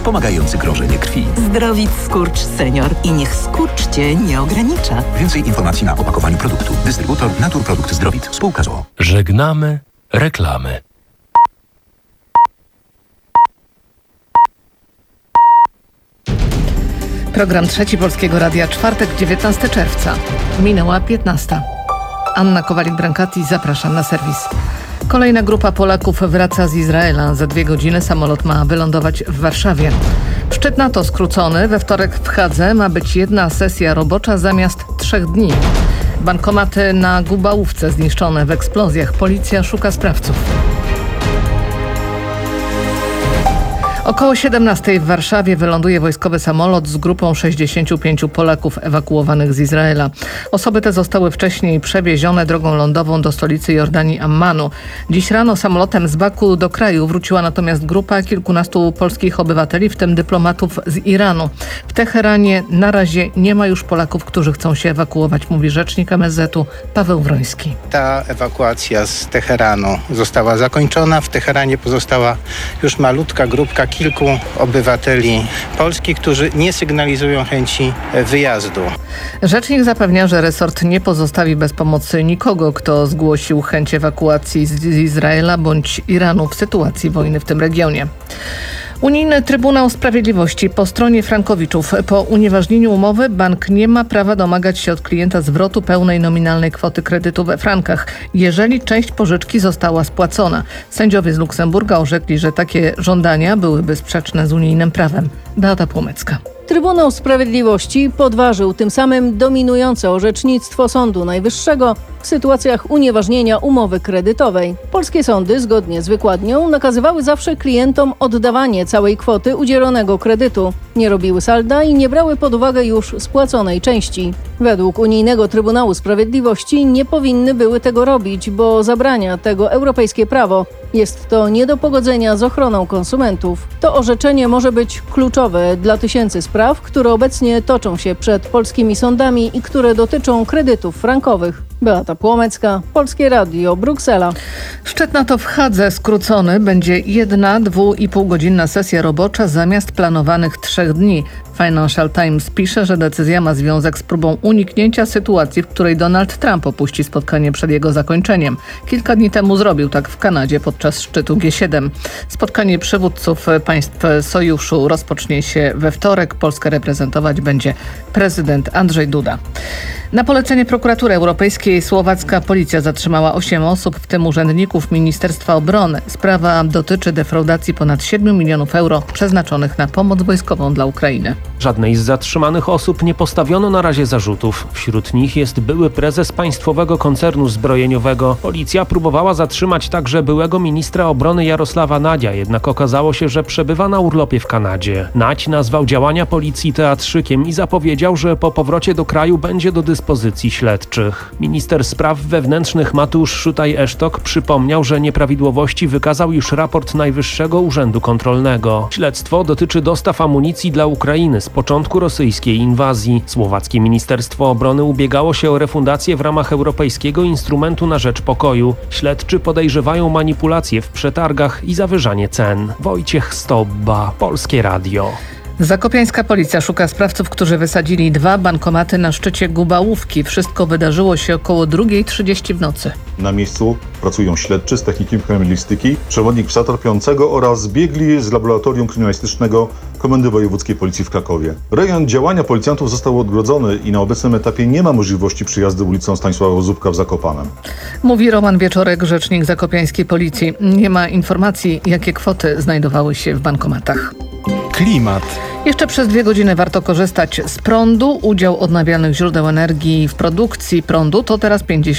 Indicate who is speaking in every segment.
Speaker 1: wspomagający krążenie krwi.
Speaker 2: Zdrowit Skurcz Senior i niech skurcz Cię nie ogranicza.
Speaker 1: Więcej informacji na opakowaniu produktu. Dystrybutor Naturprodukt Zdrowit. Spółka z o.o.
Speaker 3: Żegnamy reklamy.
Speaker 4: Program Trzeci Polskiego Radia, czwartek, 19 czerwca. Minęła 15. Anna Kowalik-Brankati, zapraszam na serwis. Kolejna grupa Polaków wraca z Izraela. Za 2 godziny samolot ma wylądować w Warszawie. Szczyt NATO skrócony. We wtorek w Hadze ma być 1 sesja robocza zamiast 3 dni. Bankomaty na Gubałówce zniszczone w eksplozjach. Policja szuka sprawców. Około 17 w Warszawie wyląduje wojskowy samolot z grupą 65 Polaków ewakuowanych z Izraela. Osoby te zostały wcześniej przewiezione drogą lądową do stolicy Jordanii Ammanu. Dziś rano samolotem z Baku do kraju wróciła natomiast grupa kilkunastu polskich obywateli, w tym dyplomatów z Iranu. W Teheranie na razie nie ma już Polaków, którzy chcą się ewakuować, mówi rzecznik MSZ-u Paweł Wroński.
Speaker 5: Ta ewakuacja z Teheranu została zakończona. W Teheranie pozostała już malutka grupka kilku obywateli Polski, którzy nie sygnalizują chęci wyjazdu.
Speaker 4: Rzecznik zapewnia, że resort nie pozostawi bez pomocy nikogo, kto zgłosił chęć ewakuacji z Izraela bądź Iranu w sytuacji wojny w tym regionie. Unijny Trybunał Sprawiedliwości po stronie frankowiczów. Po unieważnieniu umowy bank nie ma prawa domagać się od klienta zwrotu pełnej nominalnej kwoty kredytu we frankach, jeżeli część pożyczki została spłacona. Sędziowie z Luksemburga orzekli, że takie żądania byłyby sprzeczne z unijnym prawem. Beata Płomecka.
Speaker 6: Trybunał Sprawiedliwości podważył tym samym dominujące orzecznictwo Sądu Najwyższego w sytuacjach unieważnienia umowy kredytowej. Polskie sądy, zgodnie z wykładnią, nakazywały zawsze klientom oddawanie całej kwoty udzielonego kredytu. Nie robiły salda i nie brały pod uwagę już spłaconej części. Według Unijnego Trybunału Sprawiedliwości nie powinny były tego robić, bo zabrania tego europejskie prawo. Jest to nie do pogodzenia z ochroną konsumentów. To orzeczenie może być kluczowe dla tysięcy spraw, które obecnie toczą się przed polskimi sądami i które dotyczą kredytów frankowych. Beata Płomecka, Polskie Radio, Bruksela.
Speaker 4: Szczyt NATO w Hadze skrócony. Będzie 1,5-godzinna sesja robocza zamiast planowanych 3 dni. Financial Times pisze, że decyzja ma związek z próbą uniknięcia sytuacji, w której Donald Trump opuści spotkanie przed jego zakończeniem. Kilka dni temu zrobił tak w Kanadzie podczas szczytu G7. Spotkanie przywódców państw sojuszu rozpocznie się we wtorek. Polskę reprezentować będzie prezydent Andrzej Duda. Na polecenie Prokuratury Europejskiej słowacka policja zatrzymała 8 osób, w tym urzędników Ministerstwa Obrony. Sprawa dotyczy defraudacji ponad 7 milionów euro przeznaczonych na pomoc wojskową dla Ukrainy.
Speaker 3: Żadnej z zatrzymanych osób nie postawiono na razie zarzutów. Wśród nich jest były prezes państwowego koncernu zbrojeniowego. Policja próbowała zatrzymać także byłego ministra obrony Jarosława Nadia, jednak okazało się, że przebywa na urlopie w Kanadzie. Naď nazwał działania policji teatrzykiem i zapowiedział, że po powrocie do kraju będzie do dyspozycji śledczych. Minister spraw wewnętrznych Mateusz Szutaj-Esztok przypomniał, że nieprawidłowości wykazał już raport Najwyższego Urzędu Kontrolnego. Śledztwo dotyczy dostaw amunicji dla Ukrainy z początku rosyjskiej inwazji. Słowackie Ministerstwo Obrony ubiegało się o refundację w ramach Europejskiego Instrumentu na Rzecz Pokoju. Śledczy podejrzewają manipulacje w przetargach i zawyżanie cen. Wojciech Stobba, Polskie Radio.
Speaker 4: Zakopiańska policja szuka sprawców, którzy wysadzili 2 bankomaty na szczycie Gubałówki. Wszystko wydarzyło się około 2:30 w nocy.
Speaker 7: Na miejscu pracują śledczy z techniki kryminalistyki, przewodnik psa trapiącego oraz biegli z laboratorium kryminalistycznego Komendy Wojewódzkiej Policji w Krakowie. Rejon działania policjantów został odgrodzony i na obecnym etapie nie ma możliwości przyjazdu ulicą Stanisława Zubka w Zakopanem.
Speaker 4: Mówi Roman Wieczorek, rzecznik zakopiańskiej policji. Nie ma informacji, jakie kwoty znajdowały się w bankomatach.
Speaker 8: Klimat.
Speaker 4: Jeszcze przez 2 godziny warto korzystać z prądu. Udział odnawialnych źródeł energii w produkcji prądu to teraz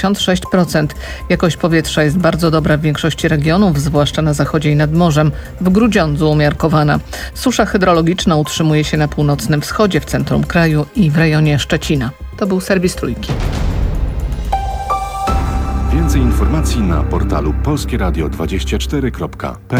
Speaker 4: 56%. Jakość powietrza jest bardzo dobra w większości regionów, zwłaszcza na zachodzie i nad morzem. W Grudziądzu umiarkowana. Susza hydrologiczna utrzymuje się na północnym wschodzie, w centrum kraju i w rejonie Szczecina. To był serwis Trójki.
Speaker 8: Więcej informacji na portalu polskieradio24.pl.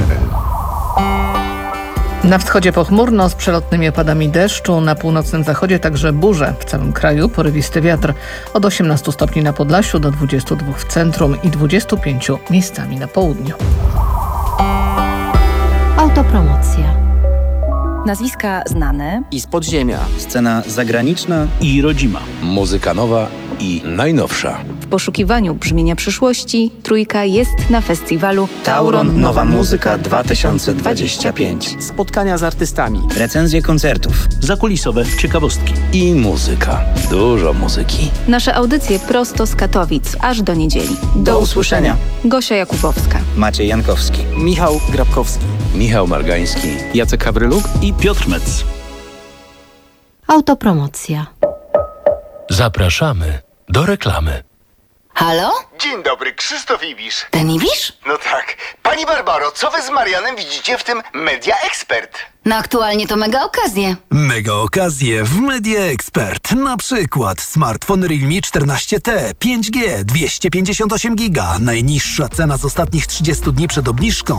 Speaker 4: Na wschodzie pochmurno z przelotnymi opadami deszczu, na północnym zachodzie także burze. W całym kraju porywisty wiatr. Od 18 stopni na Podlasiu do 22 w centrum i 25 miejscami na południu.
Speaker 9: Autopromocja. Nazwiska znane
Speaker 10: i z podziemia.
Speaker 11: Scena zagraniczna
Speaker 12: i rodzima.
Speaker 1: Muzyka nowa i najnowsza.
Speaker 9: W poszukiwaniu brzmienia przyszłości Trójka jest na festiwalu
Speaker 11: Tauron Nowa Muzyka 2025.
Speaker 10: Spotkania z artystami.
Speaker 11: Recenzje koncertów.
Speaker 12: Zakulisowe ciekawostki.
Speaker 1: I muzyka. Dużo muzyki.
Speaker 9: Nasze audycje prosto z Katowic, aż do niedzieli.
Speaker 11: Do usłyszenia.
Speaker 9: Gosia Jakubowska.
Speaker 11: Maciej Jankowski.
Speaker 10: Michał Grabkowski.
Speaker 1: Michał Margański.
Speaker 10: Jacek Hawryluk
Speaker 12: i Piotr Metz.
Speaker 13: Autopromocja.
Speaker 14: Zapraszamy do reklamy.
Speaker 15: Halo?
Speaker 16: Dzień dobry, Krzysztof Ibisz.
Speaker 15: Ten Ibisz?
Speaker 16: No tak. Pani Barbaro, co wy z Marianem widzicie w tym Media Expert?
Speaker 15: No aktualnie to mega okazje.
Speaker 17: Mega okazje w Media Expert. Na przykład smartfon Realme 14T, 5G, 258 GB. Najniższa cena z ostatnich 30 dni przed obniżką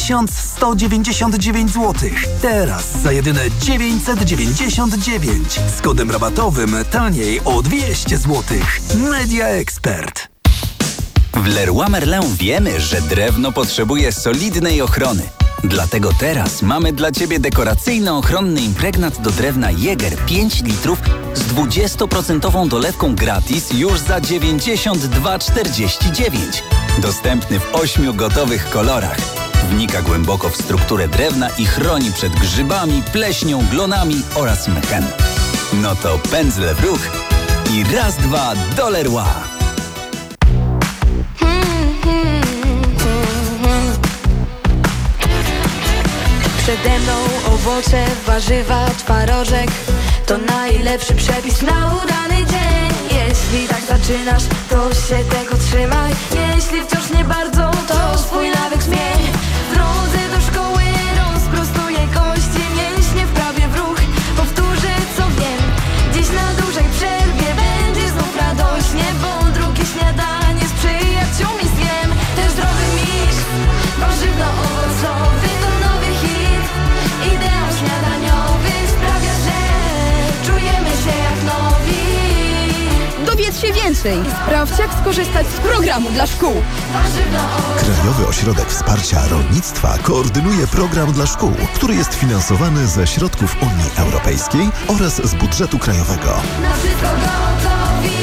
Speaker 17: 1199 zł. Teraz za jedyne 999. Z kodem rabatowym taniej o 200 zł. Media Expert.
Speaker 18: W Leroy Merlin wiemy, że drewno potrzebuje solidnej ochrony. Dlatego teraz mamy dla Ciebie dekoracyjno-ochronny impregnat do drewna Jäger 5 litrów z 20% dolewką gratis już za 92,49. Dostępny w 8 gotowych kolorach. Wnika głęboko w strukturę drewna i chroni przed grzybami, pleśnią, glonami oraz mchem. No to pędzle w ruch i raz, dwa do Leroy.
Speaker 19: Przede mną owoce, warzywa, twarożek. To najlepszy przepis na udany dzień. Jeśli tak zaczynasz, to się tego trzymaj. Jeśli wciąż nie bardzo, to swój nawyk zmień. W drodze do szkoły rozprostuję kości, mięśnie wprawię w ruch, powtórzę co wiem. Dziś na dużej przerwie będzie znów radośnie, bo drugie śniadanie z przyjaciółmi zjem. Ten zdrowy miks, warzywno-owocowy to nowy hit. Ideał śniadaniowy sprawia, że czujemy się jak nowi.
Speaker 20: Dowiedz się więcej. Sprawdź, jak skorzystać z programu dla szkół.
Speaker 21: Krajowy Ośrodek Wsparcia Rolnictwa koordynuje program dla szkół, który jest finansowany ze środków Unii Europejskiej oraz z budżetu krajowego.
Speaker 19: Na wszystko gotowi.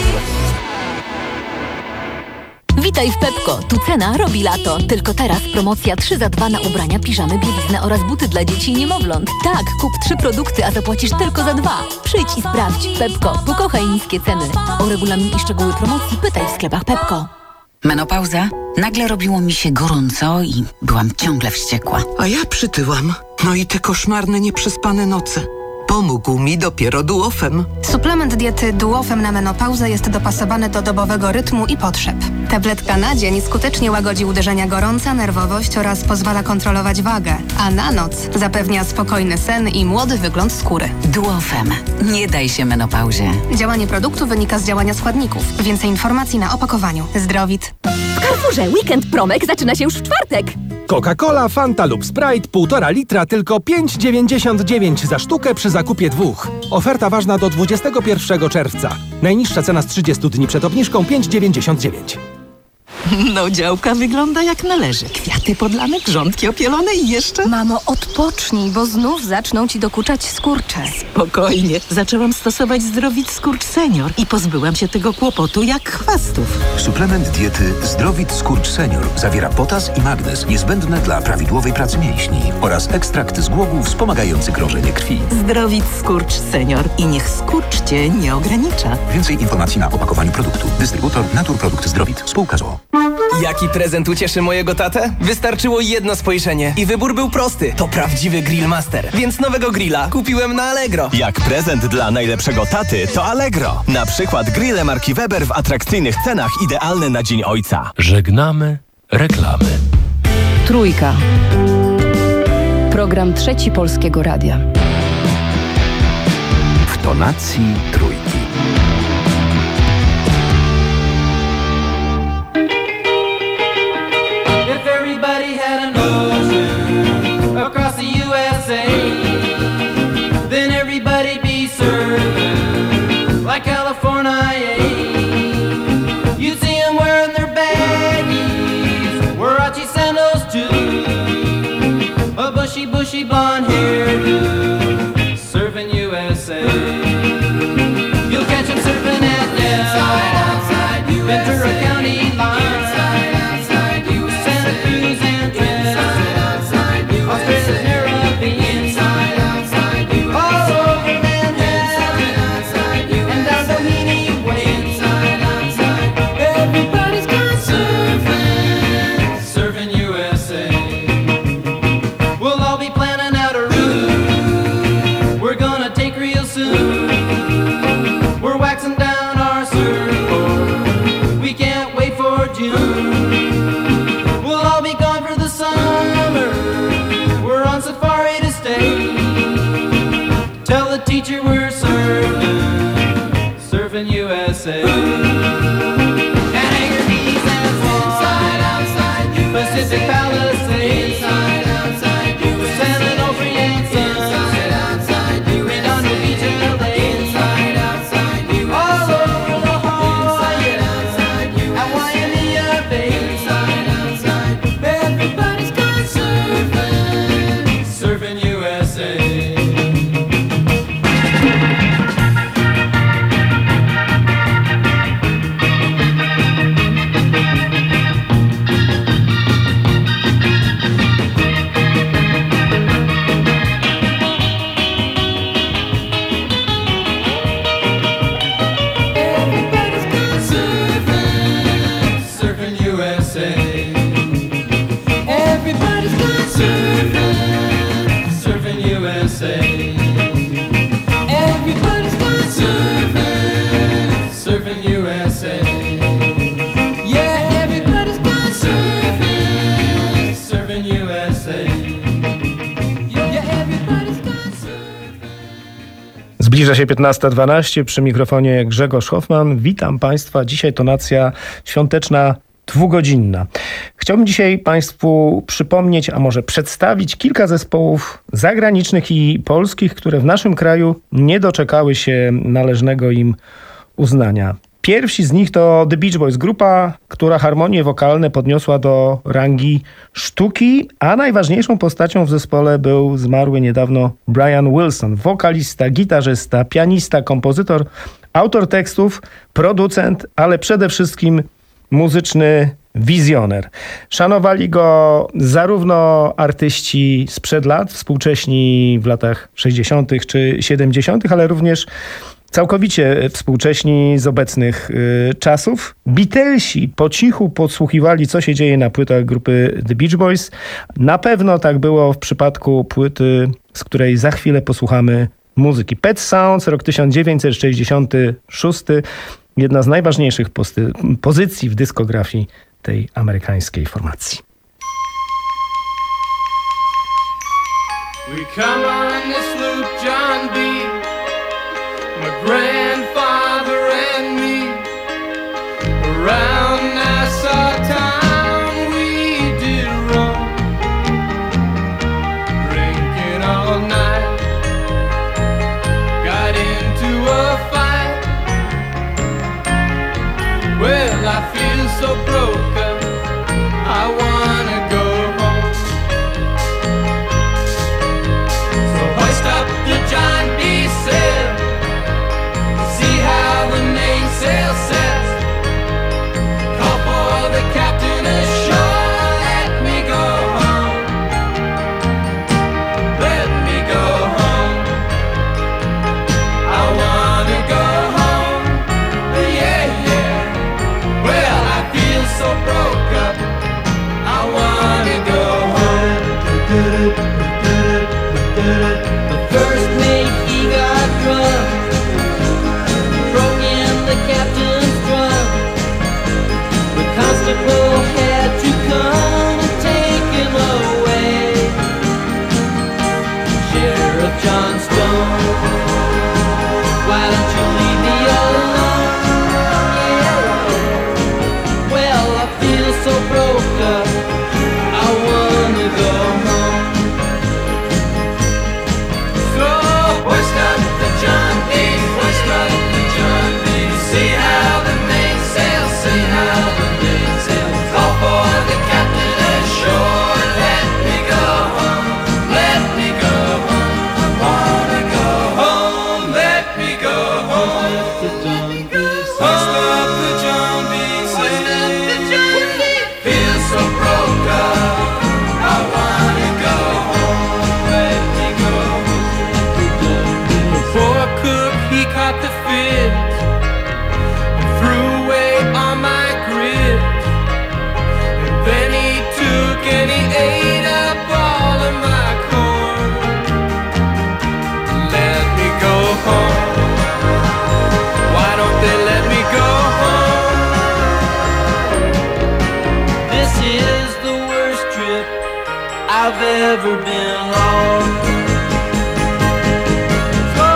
Speaker 13: Witaj w Pepko. Tu cena robi lato. Tylko teraz promocja 3 za 2 na ubrania, piżamy, bieliznę oraz buty dla dzieci i niemowląt. Tak, kup 3 produkty, a zapłacisz tylko za 2. Przyjdź i sprawdź. Pepko. Pokochaj niskie ceny. O regulamin i szczegóły promocji pytaj w sklepach Pepko.
Speaker 2: Menopauza? Nagle robiło mi się gorąco i byłam ciągle wściekła.
Speaker 22: A ja przytyłam. No i te koszmarne, nieprzespane noce. Pomógł mi dopiero Duofem.
Speaker 23: Suplement diety Duofem na menopauzę jest dopasowany do dobowego rytmu i potrzeb. Tabletka na dzień skutecznie łagodzi uderzenia gorąca, nerwowość oraz pozwala kontrolować wagę, a na noc zapewnia spokojny sen i młody wygląd skóry.
Speaker 2: Duofem. Nie daj się menopauzie.
Speaker 23: Działanie produktu wynika z działania składników. Więcej informacji na opakowaniu. Zdrowit.
Speaker 24: W Carrefourze weekend promek zaczyna się już w czwartek.
Speaker 25: Coca-Cola, Fanta lub Sprite 1,5 litra tylko 5,99 za sztukę przy zakupie 2. Oferta ważna do 21 czerwca. Najniższa cena z 30 dni przed obniżką 5,99.
Speaker 2: No, działka wygląda jak należy. Kwiaty podlane, grządki opielone i jeszcze...
Speaker 23: Mamo, odpocznij, bo znów zaczną ci dokuczać skurcze.
Speaker 2: Spokojnie. Zaczęłam stosować Zdrowit Skurcz Senior i pozbyłam się tego kłopotu jak chwastów.
Speaker 1: Suplement diety Zdrowit Skurcz Senior zawiera potas i magnez niezbędne dla prawidłowej pracy mięśni oraz ekstrakt z głogów wspomagający krążenie krwi.
Speaker 2: Zdrowit Skurcz Senior i niech skurcz cię nie ogranicza.
Speaker 1: Więcej informacji na opakowaniu produktu. Dystrybutor Naturprodukt Zdrowit. Spółka z o.o.
Speaker 10: Jaki prezent ucieszy mojego tatę? Wystarczyło jedno spojrzenie i wybór był prosty. To prawdziwy Grillmaster, więc nowego grilla kupiłem na Allegro.
Speaker 26: Jak prezent dla najlepszego taty, to Allegro. Na przykład grille marki Weber w atrakcyjnych cenach, idealne na Dzień Ojca.
Speaker 14: Żegnamy reklamy.
Speaker 27: Trójka. Program Trzeci Polskiego Radia.
Speaker 1: W tonacji trójki.
Speaker 28: Bushy blonde hairdo.
Speaker 3: Tell the teacher we're surfing USA. And anchor keys and inside, outside, Pacific Palisades. Inside, outside, San Onofre and Sun. Inside, outside, Redondo Beach and LA. Inside, outside, all over the Hawaii. Inside, at Waimea Bay. Inside, outside, everybody's gone surfing, surfing USA.
Speaker 4: Zbliża się 15:12, przy mikrofonie Grzegorz Hoffman. Witam Państwa. Dzisiaj tonacja świąteczna dwugodzinna. Chciałbym dzisiaj Państwu przypomnieć, a może przedstawić kilka zespołów zagranicznych i polskich, które w naszym kraju nie doczekały się należnego im uznania. Pierwsi z nich to The Beach Boys, grupa, która harmonie wokalne podniosła do rangi sztuki, a najważniejszą postacią w zespole był zmarły niedawno Brian Wilson, wokalista, gitarzysta, pianista, kompozytor, autor tekstów, producent, ale przede wszystkim muzyczny wizjoner. Szanowali go zarówno artyści sprzed lat, współcześni w latach 60. czy 70., ale również całkowicie współcześni z obecnych czasów. Beatlesi po cichu podsłuchiwali, co się dzieje na płytach grupy The Beach Boys. Na pewno tak było w przypadku płyty, z której za chwilę posłuchamy muzyki. Pet Sounds, rok 1966. Jedna z najważniejszych pozycji w dyskografii tej amerykańskiej formacji.
Speaker 3: We come on this loop, John B. My grandfather and me, around Nassau town we did roam, drinking all night, got into a fight. Well, I feel so broken, I wanna go home. So hoist up the John B. sail, see how the mainsail sets. Call for the captain ashore, let me go home. Let me go home. I wanna go home. Yeah, yeah. Well, I feel so broke up, I wanna go home. The first mate, he got drunk, broke in the captain's drum. The constable had to come and take him away. Sheriff John Stone, why don't you leave me alone? Yeah. Well, I feel so broke up, I wanna go home. So hoist up the John B, hoist up the John B. See how the mainsail, see how the mainsail. Call for the captain ashore, let me go home, let me go home. I wanna go home, let me go home. Hoist up the John B, hoist up the John B. Feel so broke up, I wanna go home, let me go home. The poor cook, he caught the fit and threw away all my grit. And then he took and he ate up all of my corn. Let me go home. Why don't they let me go home? This is the worst trip I've ever been on. So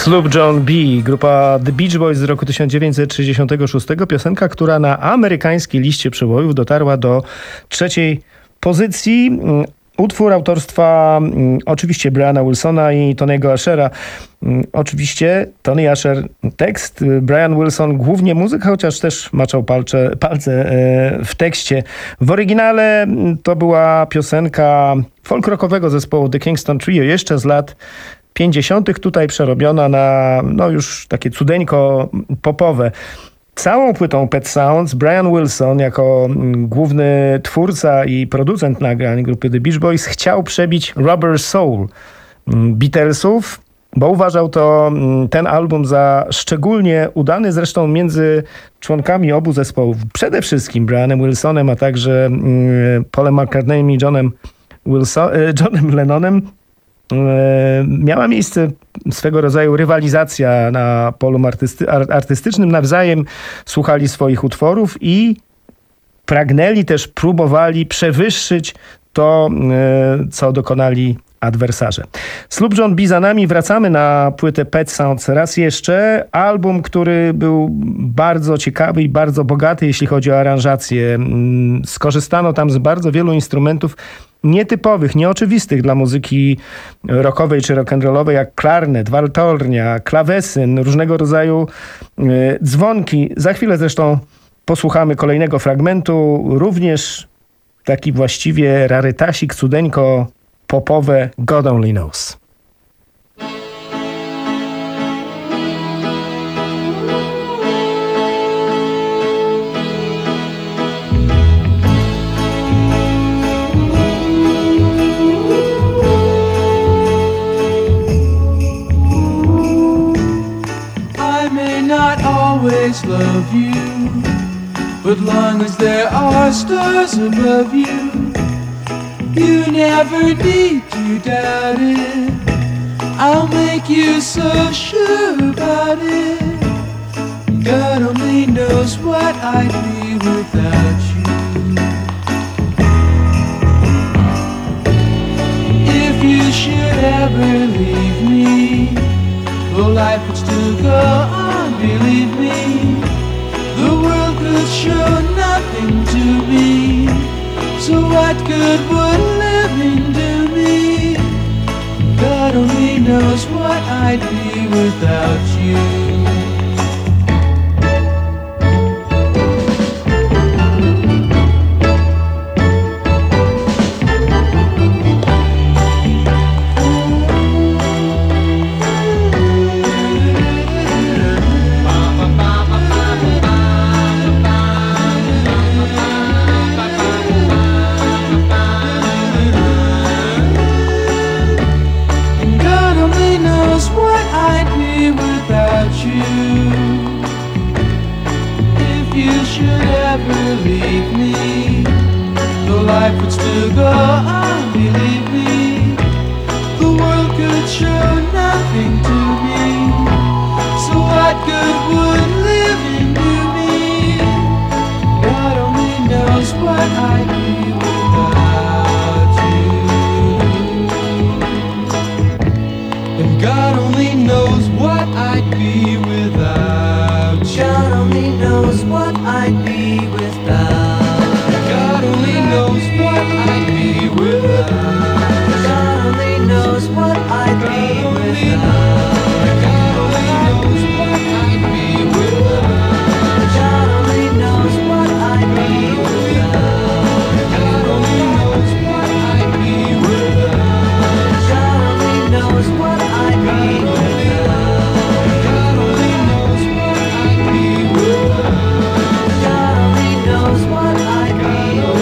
Speaker 4: Sloop John B., grupa The Beach Boys z roku 1966, piosenka, która na amerykańskiej liście przebojów dotarła do 3. pozycji. Utwór autorstwa oczywiście Briana Wilsona i Tony'ego Ashera. Oczywiście Tony Asher tekst, Brian Wilson głównie muzykę, chociaż też maczał palce w tekście. W oryginale to była piosenka folk rockowego zespołu The Kingston Trio jeszcze z lat 50. Tutaj przerobiona na już takie cudeńko popowe. Całą płytą Pet Sounds Brian Wilson jako główny twórca i producent nagrań grupy The Beach Boys chciał przebić Rubber Soul Beatlesów, bo uważał ten album za szczególnie udany, zresztą między członkami obu zespołów, przede wszystkim Brianem Wilsonem, a także Paulem McCartneyem i Johnem Lennonem, miała miejsce swego rodzaju rywalizacja na polu artystycznym. Nawzajem słuchali swoich utworów i pragnęli też, próbowali przewyższyć to, co dokonali adwersarze. Sloop John B. za nami. Wracamy na płytę Pet Sounds raz jeszcze. Album, który był bardzo ciekawy i bardzo bogaty, jeśli chodzi o aranżację. Skorzystano tam z bardzo wielu instrumentów nietypowych, nieoczywistych dla muzyki rockowej czy rock'n'rollowej, jak klarnet, waltornia, klawesyn, różnego rodzaju dzwonki. Za chwilę zresztą posłuchamy kolejnego fragmentu, również taki właściwie rarytasik, cudeńko popowe God Only Knows.
Speaker 3: Always love you, but long as there are stars above you, you never need to doubt it. I'll make you so sure about it. God only knows what I'd be without you. If you should ever leave me, well, life would still go on, believe me. The world could show nothing to me, so what good would living do me? God only knows what I'd be without you. Leave me, though life would still go on, believe me. The world could show nothing to me, so what good would living do me? God only knows what I'd be without you, and God only knows what I'd be without you. God only knows what I'd be without. God only knows what I'd be without. God only knows what I'd be without. God only knows what I'd be without. God only knows what I'd be without. God only knows what I'd be without. God only knows what I'd be without. God only knows what I'd be without. God only knows what I'd be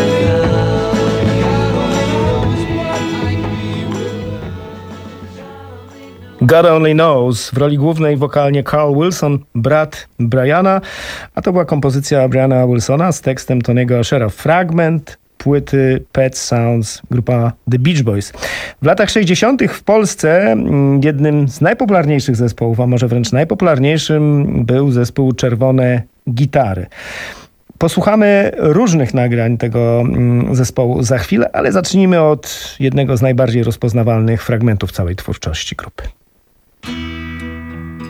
Speaker 4: God Only Knows. W roli głównej wokalnie Carl Wilson, brat Briana, a to była kompozycja Briana Wilsona z tekstem Tony'ego Ashera. Fragment płyty Pet Sounds, grupa The Beach Boys. W latach 60. w Polsce jednym z najpopularniejszych zespołów, a może wręcz najpopularniejszym, był zespół Czerwone Gitary. Posłuchamy różnych nagrań tego zespołu za chwilę, ale zacznijmy od jednego z najbardziej rozpoznawalnych fragmentów całej twórczości grupy.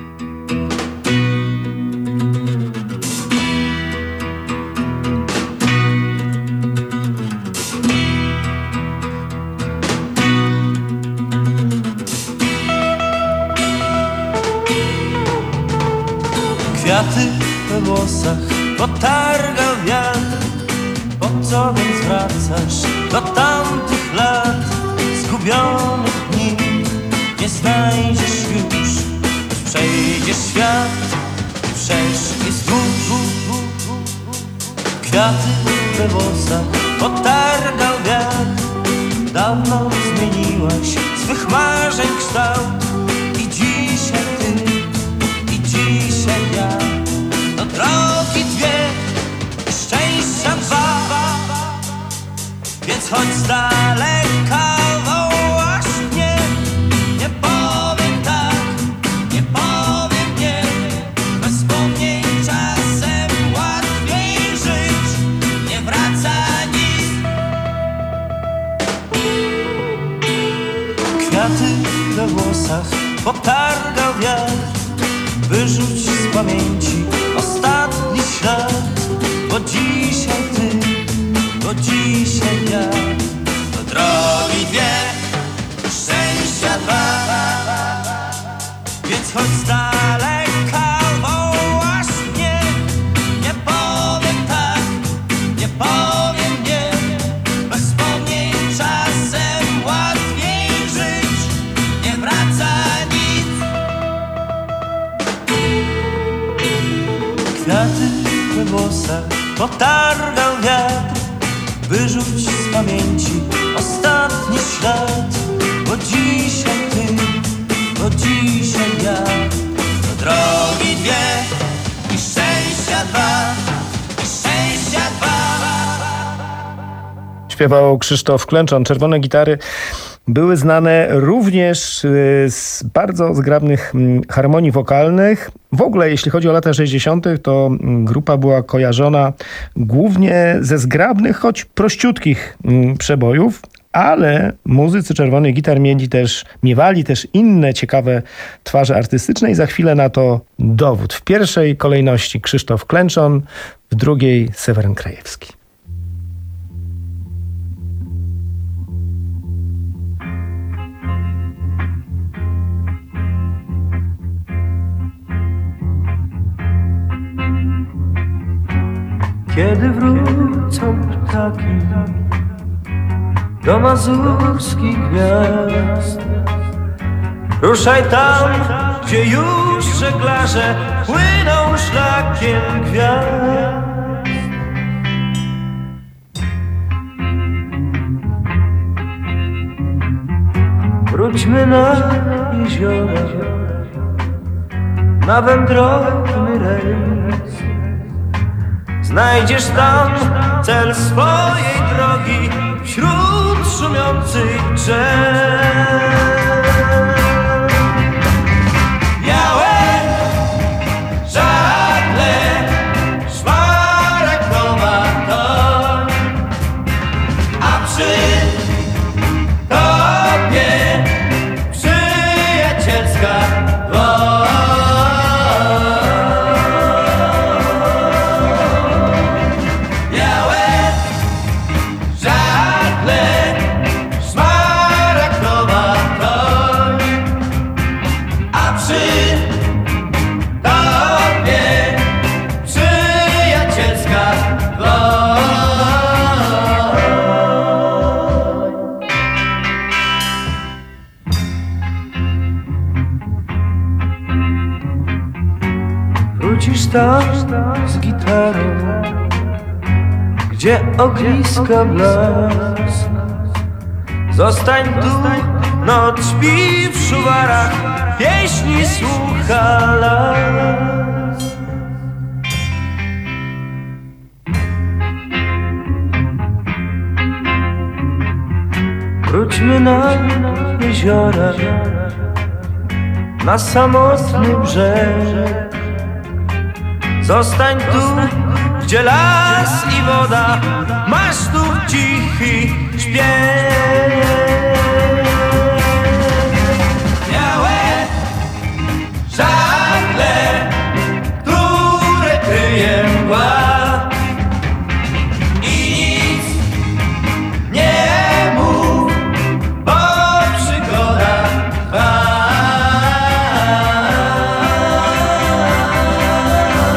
Speaker 3: Kwiaty we włosach potargał wiatr. Po co więc wracasz do tamtych lat? Zgubionych dni nie znajdziesz już, choć przejdzie świat i przeszli wzdłuż. Kwiaty we włosach potargał wiatr. Dawno zmieniłaś swych marzeń kształt. I dzisiaj ty, i dzisiaj ja. Do drogi dwie, szczęścia dwa. Więc chodź z daleka, wołasz mnie. Nie powiem tak, nie powiem nie. Bez wspomnień czasem łatwiej żyć. Nie wraca nic. Kwiaty we włosach potargał wiatr. Wyrzuć z pamięci ostatni ślad. Bo dzisiaj ty, bo dzisiaj ja. Do drogi dwie, szczęścia dwa. Więc chodź z daleka, wołasz mnie. Nie powiem tak, nie powiem nie. Bez wspomnień czasem łatwiej żyć. Nie wraca nic. Kwiaty we włosach potargał wiatr. Wyrzuć z pamięci ostatni ślad. Bo dzisiaj ty, bo dzisiaj ja. Do drogi dwie i szczęścia dwa, i szczęścia dwa.
Speaker 4: Śpiewał Krzysztof Klęczon. Czerwone gitary były znane również z bardzo zgrabnych harmonii wokalnych. W ogóle, jeśli chodzi o lata 60., to grupa była kojarzona głównie ze zgrabnych, choć prościutkich przebojów, ale muzycy Czerwonych Gitar miewali też inne ciekawe twarze artystyczne i za chwilę na to dowód. W pierwszej kolejności Krzysztof Klęczon, w drugiej Seweryn Krajewski.
Speaker 3: Kiedy wrócą ptaki do mazurskich gwiazd, ruszaj tam, gdzie już żeglarze płyną szlakiem gwiazd. Wróćmy na jeziora, na wędrowny rejs. Znajdziesz tam cel swojej drogi wśród szumiących drzew. Białe żagle, szmaragdowa toń, a przy tobie przyjacielska dłoń. Wrócisz tam z gitarą, gdzie ogniska blask. Zostań tu, noc śpi w szuwarach, pieśni słucha las. Wróćmy na jeziora, na samotny brzeg. Zostań tu, gdzie las i woda, masz tu cichy śpiew. Białe żagle, które kryje mgła, i nic nie mów, bo przygoda trwa.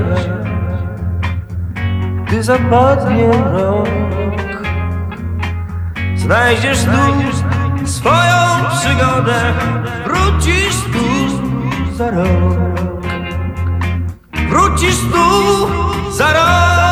Speaker 3: jeziora, gdy zapadnie mrok. Znajdziesz tu swoją przygodę, wrócisz tu za rok. Wrócisz tu za rok.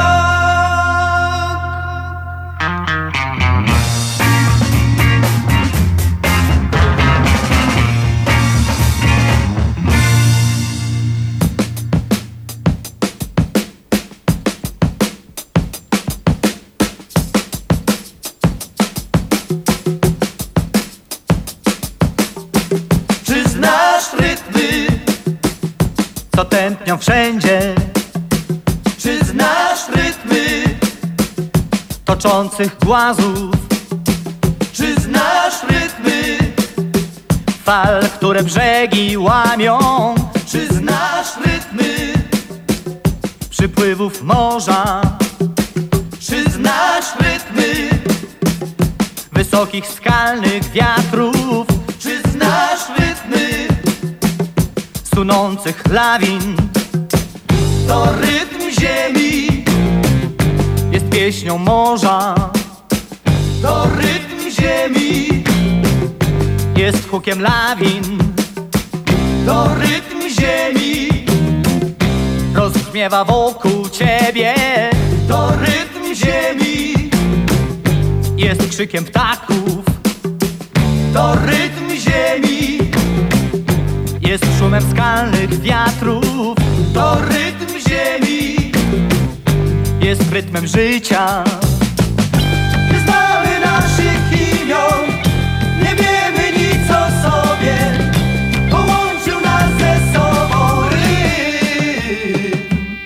Speaker 3: Czy znasz rytmy, co tętnią wszędzie? Czy znasz rytmy toczących głazów? Czy znasz rytmy fal, które brzegi łamią? Czy znasz rytmy przypływów morza? Czy znasz rytmy wysokich skalnych wiatrów? Czy znasz rytmy sunących lawin? To rytm ziemi jest pieśnią morza. To rytm ziemi jest hukiem lawin. To rytm ziemi rozbrzmiewa wokół ciebie. To rytm ziemi jest krzykiem ptaków. To rytm ziemi jest szumem skalnych wiatrów. To rytm ziemi jest rytmem życia. Nie znamy naszych imion, nie wiemy nic o sobie. Połączył nas ze sobą rytm.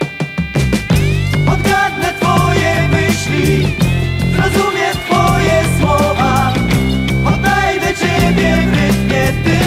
Speaker 3: Odgadnę twoje myśli, zrozumiem twoje słowa. Odnajdę ciebie w rytmie tym.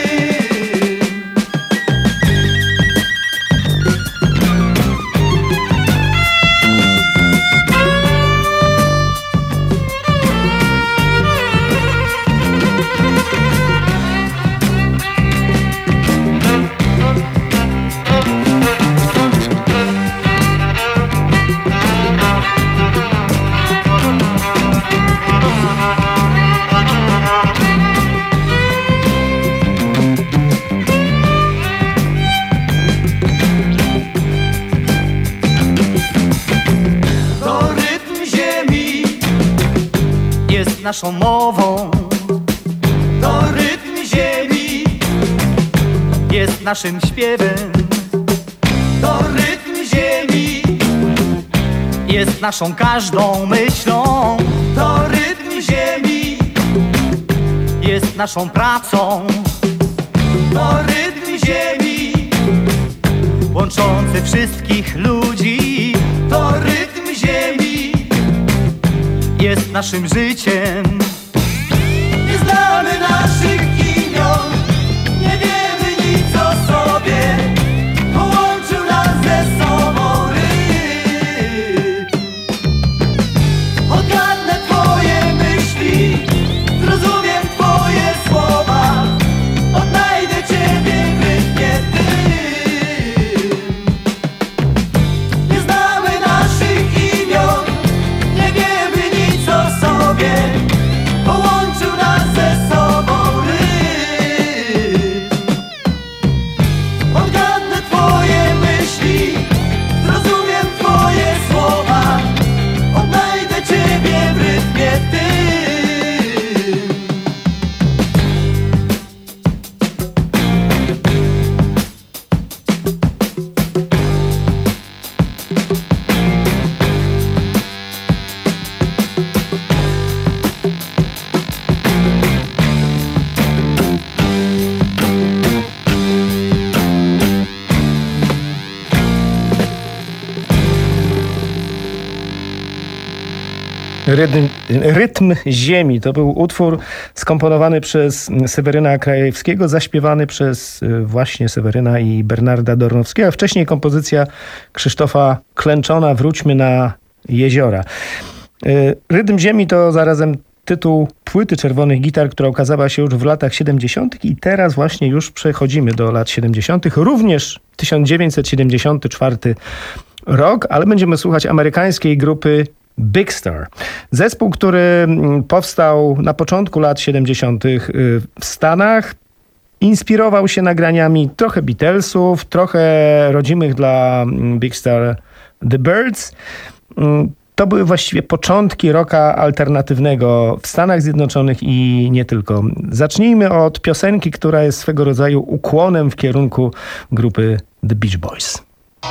Speaker 3: Naszą mową. To rytm ziemi jest naszym śpiewem. To rytm ziemi jest naszą każdą myślą. To rytm ziemi jest naszą pracą. To rytm ziemi łączący wszystkich ludzi. To rytm ziemi jest naszym życiem. Nie znamy naszych imion, nie wiemy nic o sobie. Połączył nas ze sobą rytm. Odgadnę twoje myśli, zrozumiem twoje słowa. Odnajdę ciebie w rytmie tym. Nie znamy naszych imion, nie wiemy nic o sobie. Połączył nas ze sobą rytm. Odgadnę twoje myśli, zrozumiem twoje słowa. Odnajdę ciebie w rytmie tym.
Speaker 4: Rytm ziemi to był utwór skomponowany przez Seweryna Krajewskiego, zaśpiewany przez właśnie Seweryna i Bernarda Dornowskiego, a wcześniej kompozycja Krzysztofa Klęczona, Wróćmy na jeziora. Rytm ziemi to zarazem tytuł płyty Czerwonych Gitar, która ukazała się już w latach 70. i teraz właśnie już przechodzimy do lat 70. Również 1974 rok, ale będziemy słuchać amerykańskiej grupy Big Star. Zespół, który powstał na początku lat 70. w Stanach, inspirował się nagraniami trochę Beatlesów, trochę rodzimych dla Big Star The Byrds. To były właściwie początki rocka alternatywnego w Stanach Zjednoczonych i nie tylko. Zacznijmy od piosenki, która jest swego rodzaju ukłonem w kierunku grupy The Beach Boys.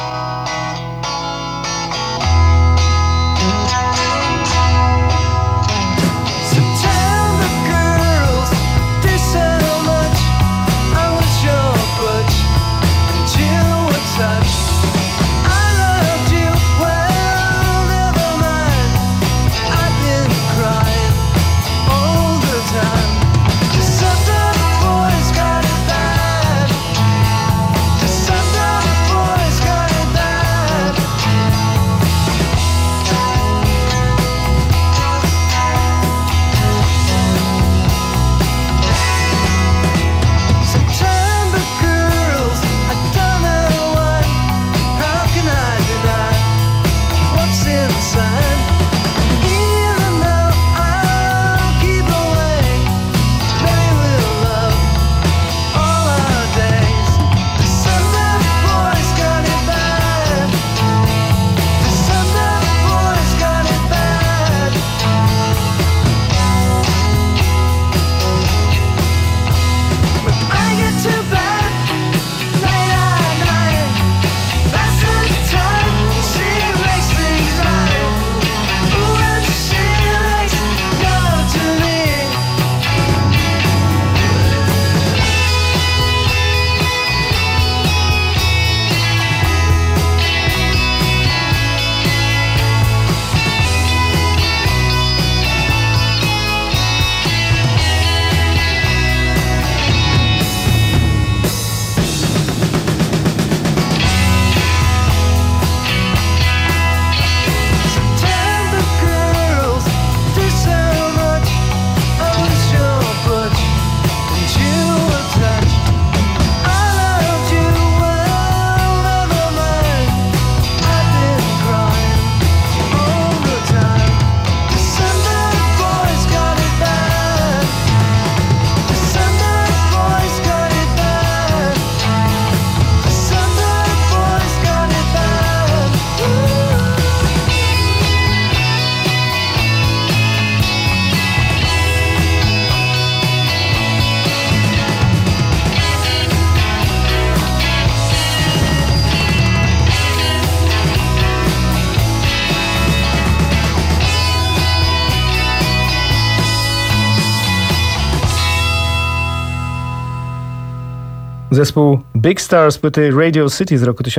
Speaker 4: Zespół Big Star z płyty Radio City z roku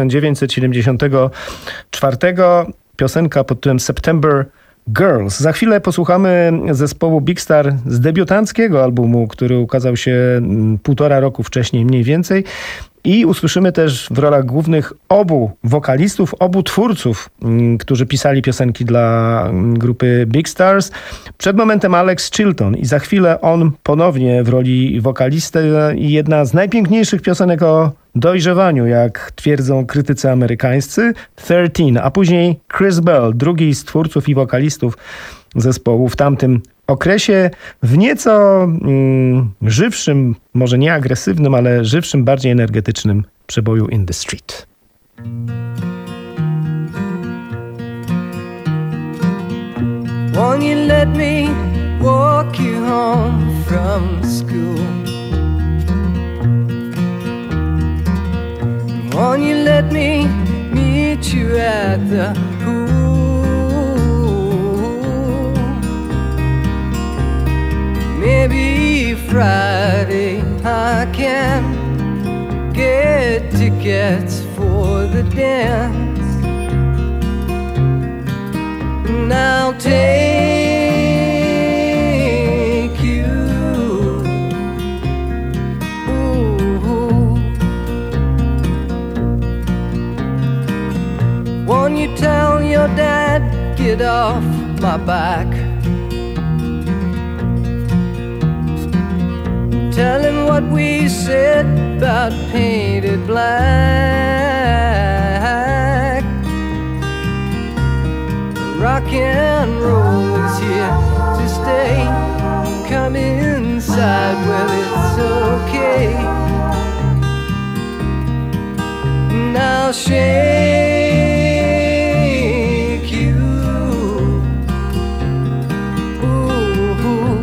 Speaker 4: 1974. Piosenka pod tytułem September Girls. Za chwilę posłuchamy zespołu Big Star z debiutanckiego albumu, który ukazał się 1,5 roku wcześniej mniej więcej. I usłyszymy też w rolach głównych obu wokalistów, obu twórców, którzy pisali piosenki dla grupy Big Stars. Przed momentem Alex Chilton i za chwilę on ponownie w roli wokalisty i jedna z najpiękniejszych piosenek o dojrzewaniu, jak twierdzą krytycy amerykańscy, 13, a później Chris Bell, drugi z twórców i wokalistów zespołu w tamtym okresie, w nieco żywszym, może nie agresywnym, ale żywszym, bardziej energetycznym przeboju In the Street.
Speaker 3: Won't you let me walk you home from school? Won't you let me meet you at the pool? Maybe Friday I can get tickets for the dance, and I'll take you. Ooh. Won't you tell your dad, get off my back? Tell him what we said about painted black. Rock and roll is here to stay. Come inside, well it's okay. Now shake you. Ooh.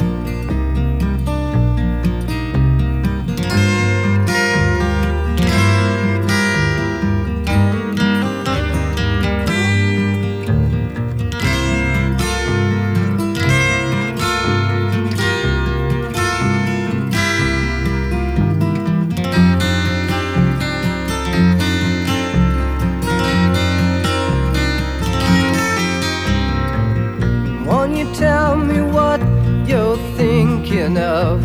Speaker 3: Tell me what you're thinking of.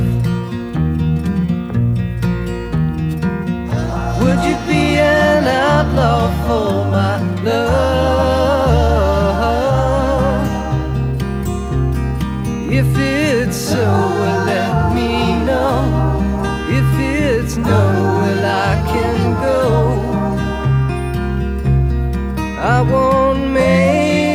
Speaker 3: Would you be an outlaw for my love? If it's so, well, let me know. If it's no, well, I can go. I won't make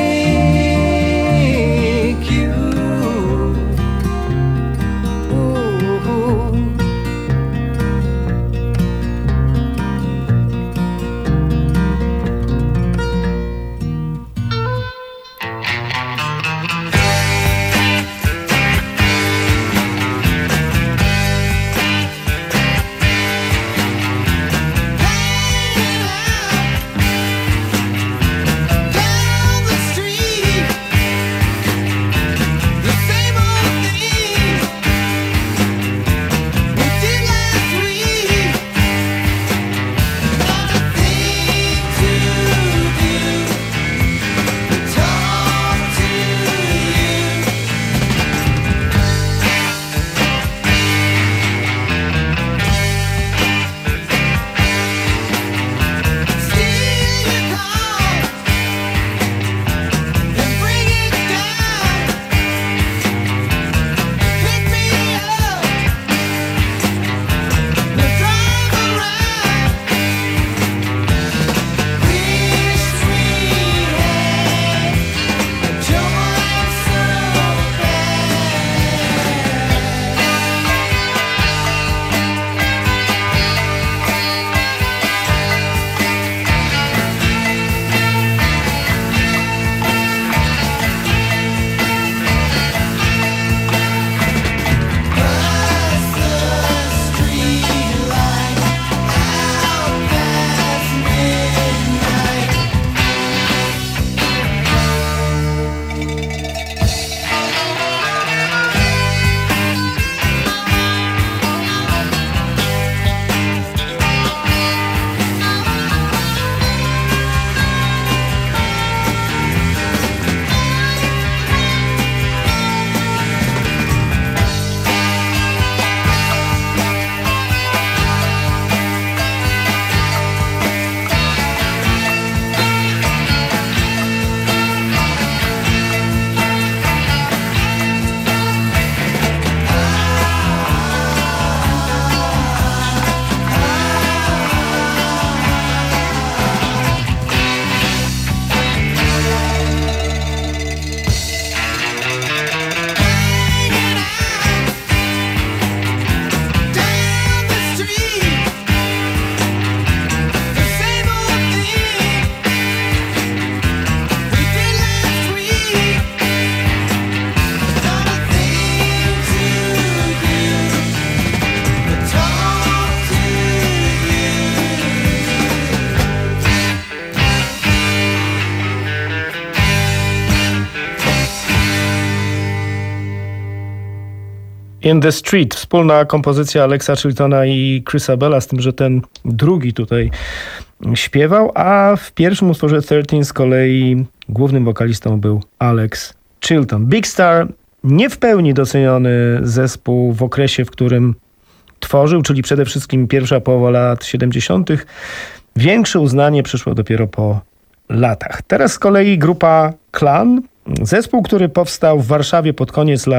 Speaker 4: In the Street, wspólna kompozycja Alexa Chiltona i Chrisa Bella, z tym, że ten drugi tutaj śpiewał, a w pierwszym utworze 13 z kolei głównym wokalistą był Alex Chilton. Big Star, nie w pełni doceniony zespół w okresie, w którym tworzył, czyli przede wszystkim pierwsza połowa lat 70. Większe uznanie przyszło dopiero po latach. Teraz z kolei grupa Klan, zespół, który powstał w Warszawie pod koniec lat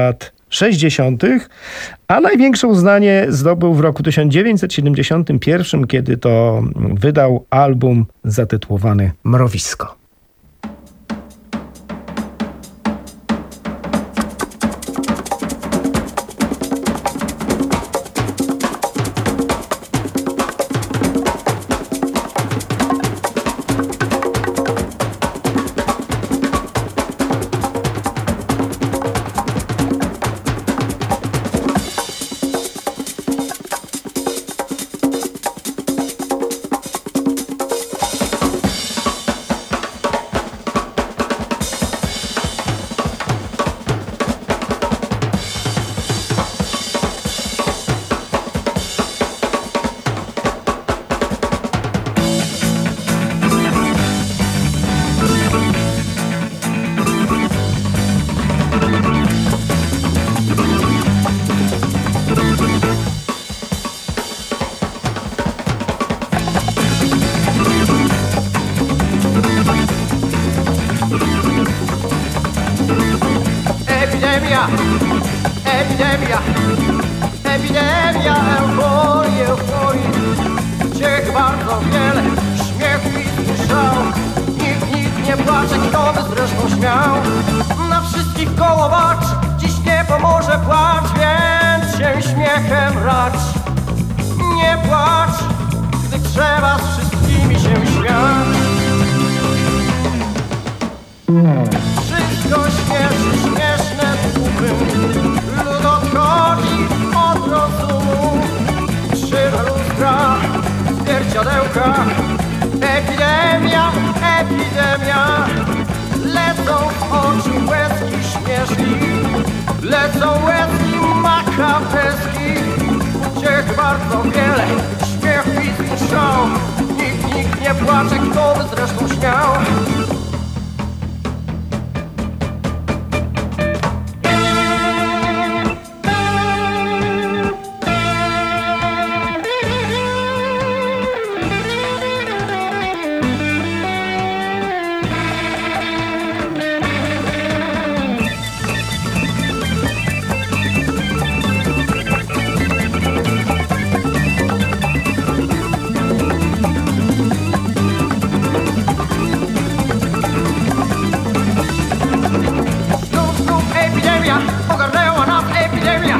Speaker 4: 60., a największe uznanie zdobył w roku 1971, kiedy to wydał album zatytułowany Mrowisko.
Speaker 3: Epidemia euforii, uciech bardzo wiele, śmiechu i szał. Nikt nie płacze, kto by zresztą śmiał. Na wszystkich koło bacz, dziś nie pomoże płacz, więc się śmiechem racz. Nie płacz, gdy trzeba z wszystkimi się śmiać. Wszystko śmieszy, śmieszne tłupy, lud odchodzi od rozumu. Krzywe lustra, zwierciadełka, epidemia, lecą w oczy łezki śmieszki, lecą łezki makabreski. Uciech bardzo wiele, śmiech, pisk, szał. Nikt nie płacze, kto by zresztą śmiał. Ogarnęła nas epidemia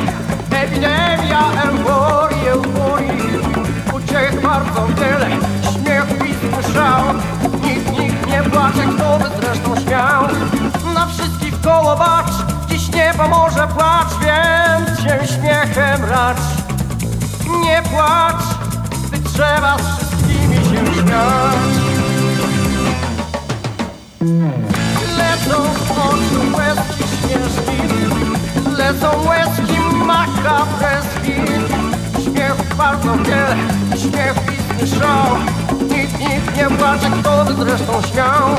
Speaker 3: euforii, uciech bardzo wiele, śmiech, pisk, szał. Nikt nie płacze, kto by zresztą śmiał. Na wszystkich koło bacz, dziś nie pomoże płacz, więc się śmiechem racz. Nie płacz, gdy trzeba z wszystkimi się śmiać. Lecą z oczu łezki śmieszki, lecą łezki makabreski. Śmiech bardzo wiele, śmiech, pisk, szał. Nikt nie płacze, kto by zresztą śmiał.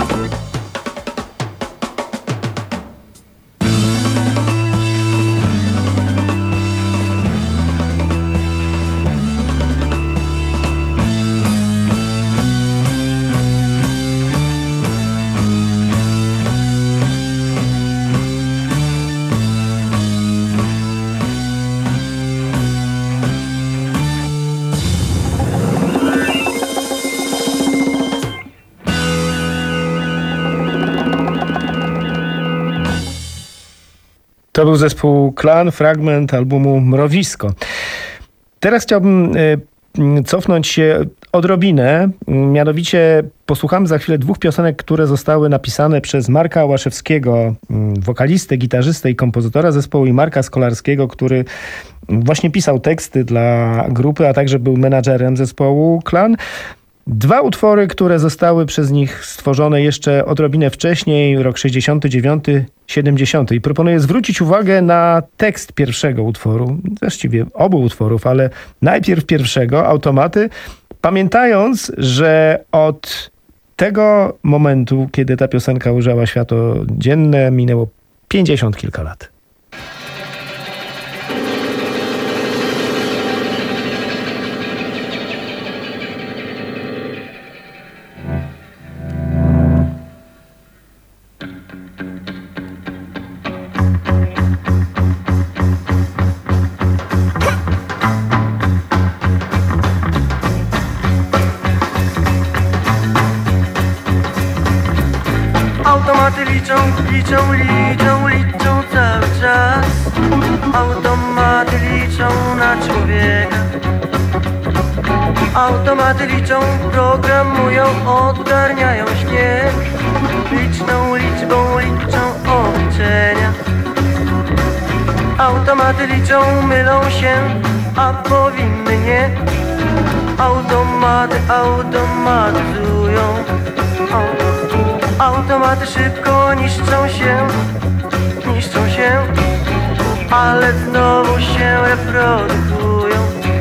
Speaker 4: To był zespół Klan, fragment albumu Mrowisko. Teraz chciałbym cofnąć się odrobinę, mianowicie posłuchamy za chwilę dwóch piosenek, które zostały napisane przez Marka Łaszewskiego, wokalistę, gitarzystę i kompozytora zespołu, i Marka Skolarskiego, który właśnie pisał teksty dla grupy, a także był menadżerem zespołu Klan. Dwa utwory, które zostały przez nich stworzone jeszcze odrobinę wcześniej, rok 69, 70. I proponuję zwrócić uwagę na tekst pierwszego utworu, właściwie obu utworów, ale najpierw pierwszego, Automaty, pamiętając, że od tego momentu, kiedy ta piosenka ujrzała światło dzienne, minęło 50 kilka lat.
Speaker 3: Automaty liczą, liczą, liczą, liczą cały czas. Automaty liczą na człowieka. Automaty liczą, programują, odgarniają śnieg. Liczną liczbą liczą obliczenia. Automaty liczą, mylą się, a powinny nie. Automaty automatyzują. Automaty szybko niszczą się, ale znowu się reprodukują.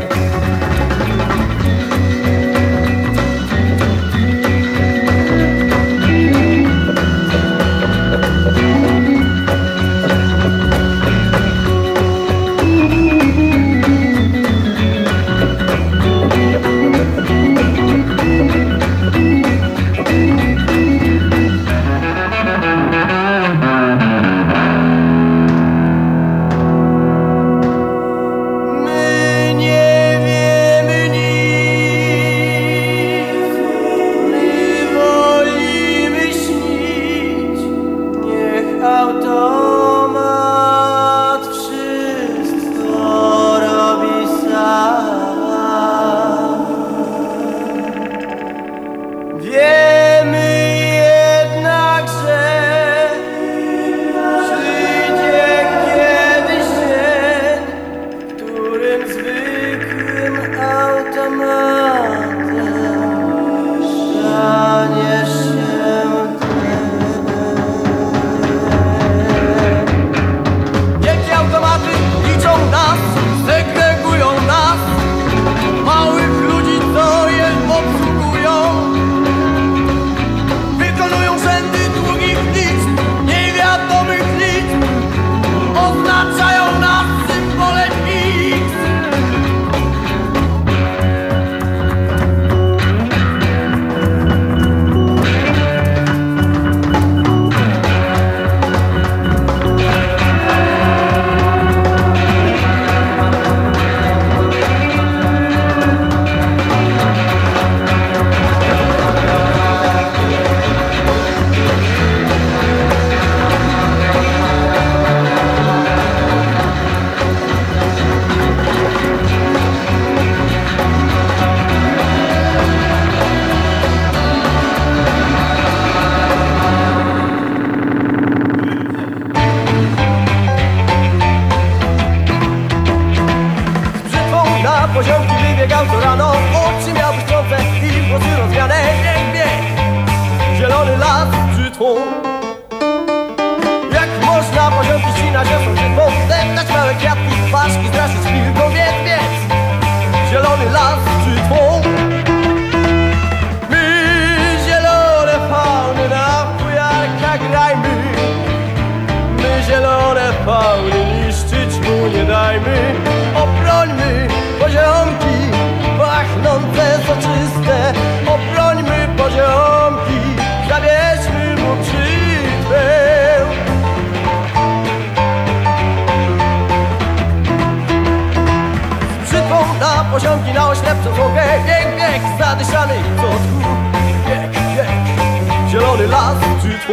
Speaker 5: Poziomki na oślepczą drogę, bieg, bieg, zadyszany co tchu. Bieg, bieg, zielony las brzytwą.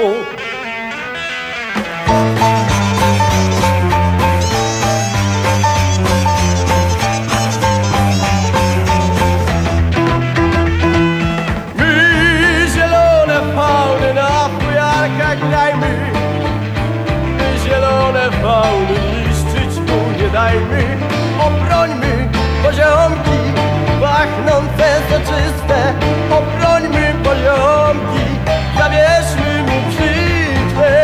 Speaker 5: My zielone fauny na fujarkach grajmy. My zielone fauny niszczyć mu nie dajmy. Obrońmy poziomki, pachnące soczyste. Obrońmy poziomki, zabierzmy mu brzytwę.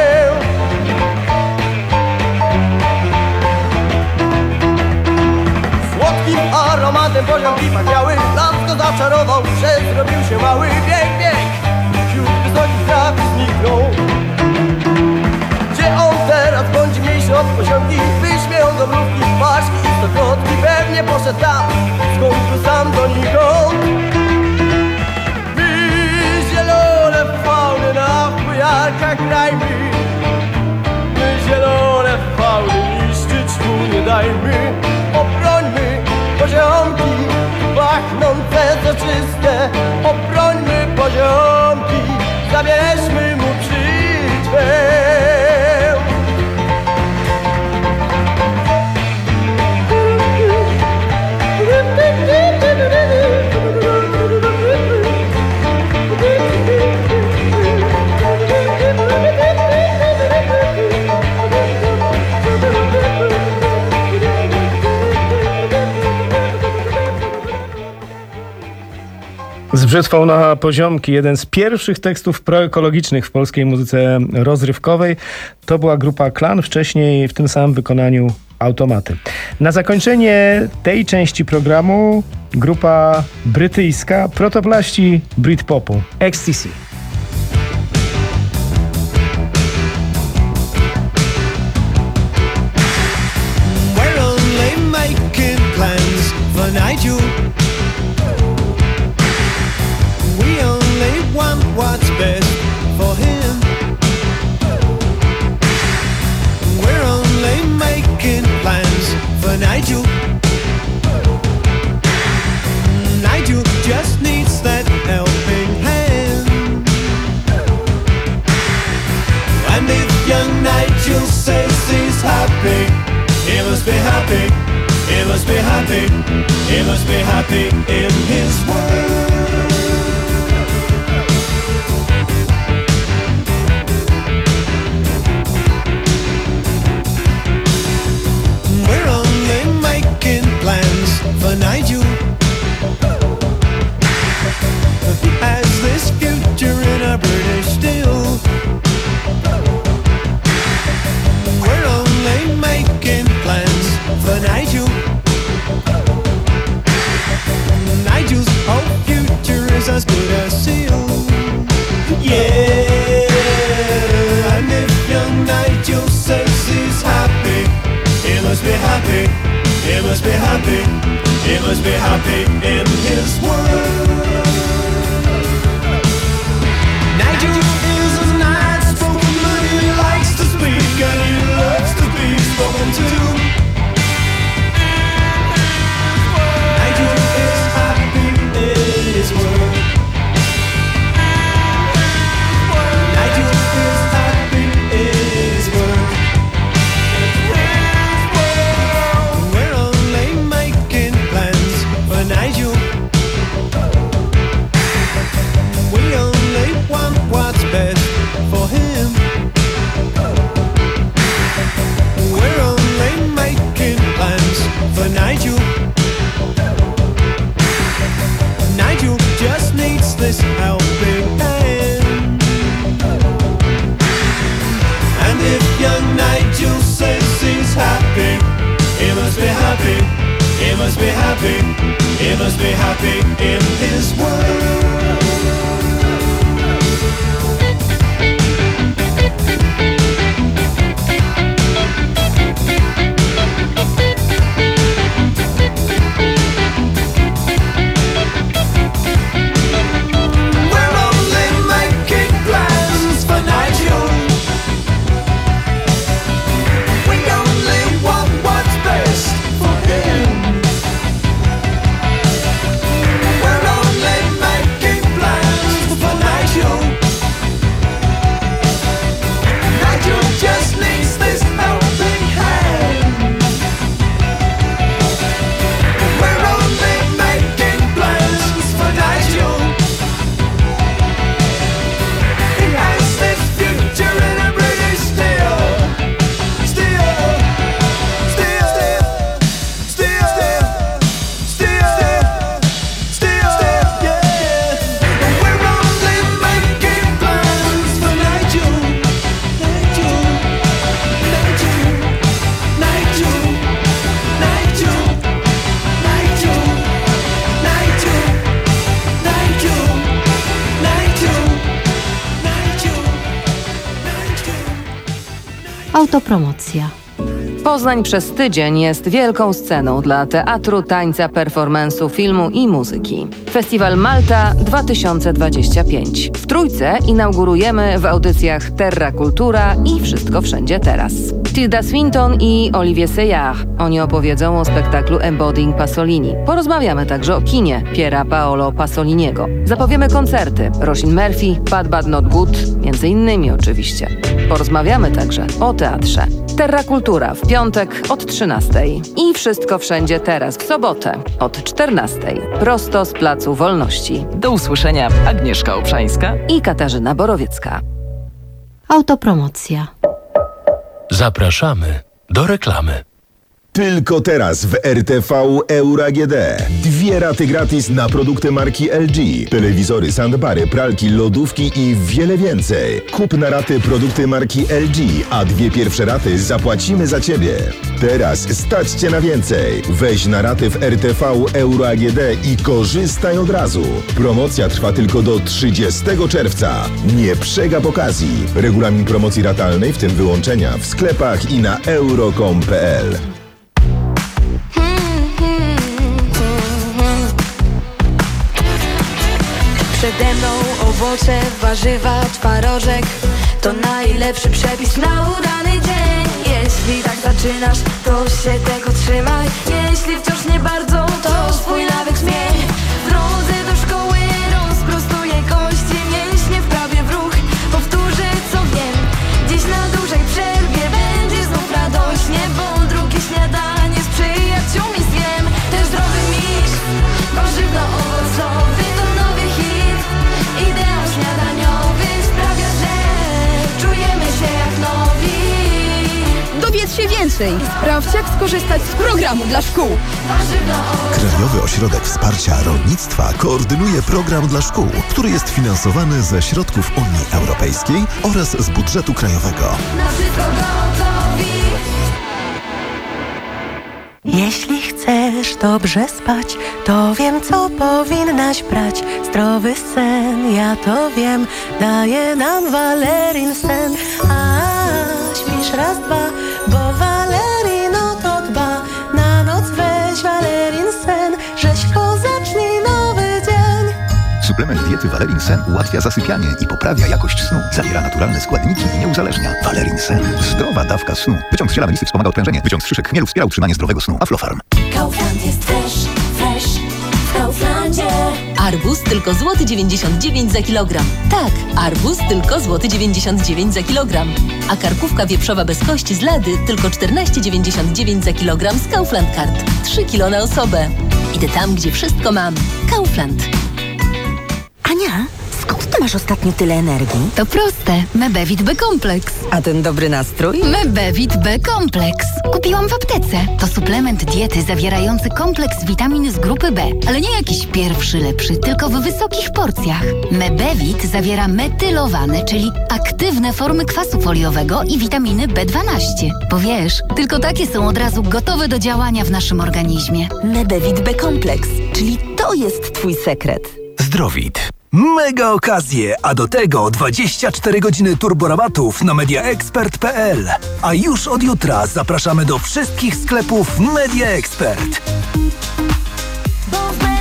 Speaker 5: Słodkim aromatem poziomki pachniały. Las go zaczarował, że zrobił się mały. Bieg, bieg, wśród wysokich traw zniknął. Gdzie on teraz bądź mniejszy od poziomki? Wyśmieją go mrówki, paszki i stokrotki. Pewnie poszedł tam, skąd sam donikąd. My zielone fauny na fujarkach grajmy. My zielone fauny niszczyć mu nie dajmy. Obrońmy poziomki, pachnące soczyste. Obrońmy poziomki, zabierzmy mu
Speaker 4: Z brzytwą na poziomki, jeden z pierwszych tekstów proekologicznych w polskiej muzyce rozrywkowej. To była grupa Klan, wcześniej w tym samym wykonaniu Automaty. Na zakończenie tej części programu grupa brytyjska, protoplaści Britpopu, Ecstasy.
Speaker 3: We're only making plans for Nigel. We only want what's best for him. We're only making plans for Nigel. Nigel just needs that helping hand. And if young Nigel says he's happy, he must be happy, he must be happy, he must be happy in his world. We're only making plans for Nigel. He has this future in a British steel. We're only making plans for Nigel. Nigel's whole future is as good as sealed. Yeah, and if young Nigel says he's happy, he must be happy, he must be happy, he must be happy in his world. Nigel is an outspoken man, he likes to speak and he loves to be spoken to. Nigel is happy in his world. Nigel is happy in his world. We're only making plans for Nigel. We only want what's best for him. We're only making plans for Nigel. Nigel just needs this helping hand. And if young Nigel says he's happy, he must be happy, he must be happy, he must be happy in his world. We're only making plans for Nigel. We only want what's best for him. We're only making plans for Nigel. Nigel just needs this helping hand. We're only making plans for Nigel. He has this future in a British steel. Steel, steel, steel, steel, steel, steel, yeah. We're only making plans for Nigel. Nigel, Nigel, Nigel, Nigel, Nigel, Nigel, Nigel, Nigel, Nigel,
Speaker 27: Autopromocja.
Speaker 6: Poznań przez tydzień jest wielką sceną dla teatru, tańca, performance'u, filmu i muzyki. Festiwal Malta 2025. W Trójce inaugurujemy w audycjach Terra Kultura i Wszystko Wszędzie Teraz. Tilda Swinton i Olivier Seyard. Oni opowiedzą o spektaklu Embodying Pasolini. Porozmawiamy także o kinie Piera Paolo Pasoliniego. Zapowiemy koncerty Roisin Murphy, Bad Bad Not Good, między innymi oczywiście. Porozmawiamy także o teatrze. Terra Kultura w piątek od 13:00 i Wszystko Wszędzie Teraz w sobotę od 14:00. Prosto z Placu Wolności.
Speaker 7: Do usłyszenia, Agnieszka Obszańska
Speaker 6: i Katarzyna Borowiecka.
Speaker 27: Autopromocja.
Speaker 14: Zapraszamy do reklamy.
Speaker 8: Tylko teraz w RTV Euro AGD. 2 raty gratis na produkty marki LG. Telewizory, soundbary, pralki, lodówki i wiele więcej. Kup na raty produkty marki LG, a 2 pierwsze raty zapłacimy za Ciebie. Teraz stać Cię na więcej. Weź na raty w RTV Euro AGD i korzystaj od razu. Promocja trwa tylko do 30 czerwca. Nie przegap okazji. Regulamin promocji ratalnej, w tym wyłączenia, w sklepach i na euro.com.pl.
Speaker 19: Przede mną owoce, warzywa, twarożek. To najlepszy przepis na udany dzień. Jeśli tak zaczynasz, to się tego trzymaj. Jeśli wciąż nie bardzo, to swój nawyk zmień. W drodze do szkoły rozprostuję kości, mięśnie wprawię w ruch. Powtórzę co wiem, gdzieś na dużej przerwie będzie znów radośnie, bo drugie śniadanie z przyjaciółmi zjem. Też zdrowy miś, warzywno-owocowy to nowy hit. Ideał śniadaniowy sprawia, że czujemy się jak nowi.
Speaker 20: Dowiedz się więcej. Sprawdź, jak skorzystać z programu dla szkół.
Speaker 21: Krajowy Ośrodek Wsparcia Rolnictwa koordynuje program dla szkół, który jest finansowany ze środków Unii Europejskiej oraz z budżetu krajowego.
Speaker 19: Na wszystko gotowi.
Speaker 9: Jeśli chcesz dobrze spać, to wiem, co powinnaś brać. Zdrowy sen, ja to wiem, daje nam Valerin sen. A śpisz raz, dwa, bo Valerin o to dba. Na noc weź Valerin sen, rzeźko zacznij nowy dzień.
Speaker 1: Suplement diety Valerin Sen ułatwia zasypianie i poprawia jakość snu. Zawiera naturalne składniki i nie uzależnia. Valerin Sen. Zdrowa dawka snu. Wyciąg z ziela melisy wspomaga odprężenie. Wyciąg z szyszek chmielu wspiera utrzymanie zdrowego snu. Aflofarm.
Speaker 24: Kaufland jest fresh w Kauflandzie.
Speaker 13: Arbuz tylko złoty 99 za kilogram. Tak, arbuz tylko złoty 99 za kilogram. A karkówka wieprzowa bez kości z lady tylko 14,99 za kilogram z Kaufland Card. 3 kilo na osobę. Idę tam, gdzie wszystko mam. Kaufland.
Speaker 11: Ania, skąd ty masz ostatnio tyle energii?
Speaker 13: To proste. Mebevit B-kompleks.
Speaker 11: A ten dobry nastrój?
Speaker 13: Mebevit B-kompleks. Kupiłam w aptece. To suplement diety zawierający kompleks witamin z grupy B. Ale nie jakiś pierwszy lepszy, tylko w wysokich porcjach. Mebevit zawiera metylowane, czyli aktywne formy kwasu foliowego i witaminy B12. Bo wiesz, tylko takie są od razu gotowe do działania w naszym organizmie.
Speaker 11: Mebevit B-kompleks, czyli to jest twój sekret.
Speaker 12: Zdrowit. Mega okazje, a do tego 24 godziny turborabatów na mediaexpert.pl. A już od jutra zapraszamy do wszystkich sklepów Media Expert.
Speaker 19: Bo w